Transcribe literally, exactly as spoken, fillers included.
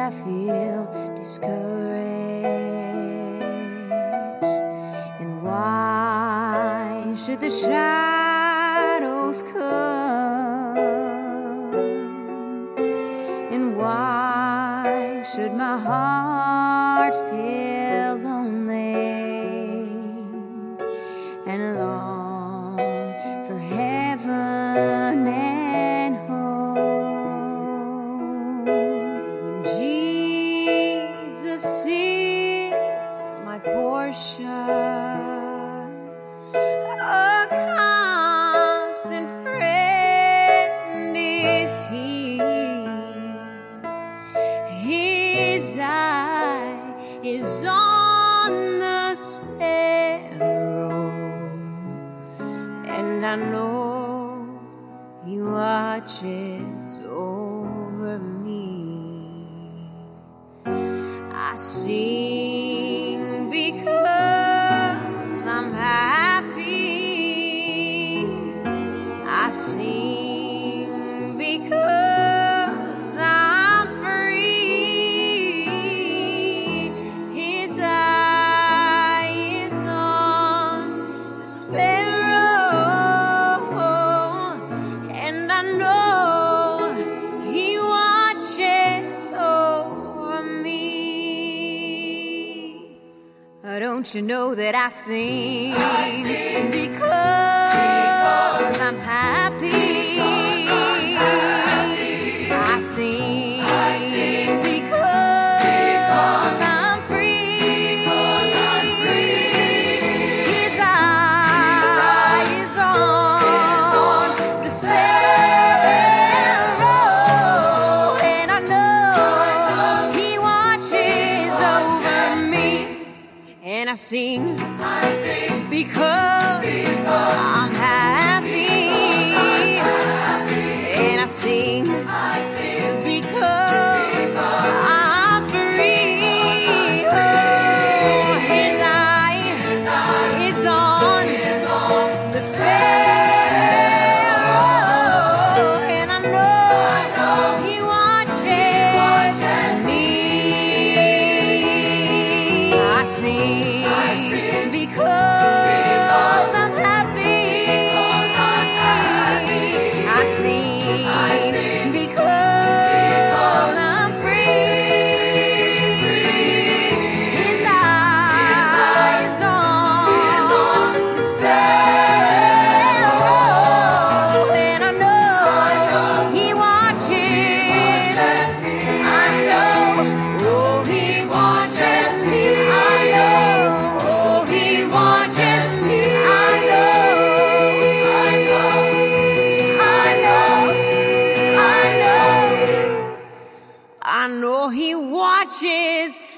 I feel discouraged? And why should the shadows come? And why should my heart feel lonely and long for heaven and home? When Jesus is my portion, a constant friend is He. His eye is on the sparrow, and I know He watches over me. I sing because I'm happy. I sing because I'm free. His eye is on the sparrow, and I know He watches over me. Oh, don't you know that I sing, I sing because, because I'm happy. I sing, I sing because, because I'm free. Because I'm free. His eye is on the sparrow, and I know He watches over me. And I sing, I sing because, because I'm happy. And I sing, I sing because, because I'm free. Oh, His eye, His eye is on, is on the sparrow, and I know, I know He watches, watches me. I sing, I sing because, because I'm happy. Because I'm happy. I sing, I sing because I'm free. His eye is on the sparrow, and I know He watches. I know, oh, He watches me. I know, oh, He watches me. I know, I know, I know, I know, I know He watches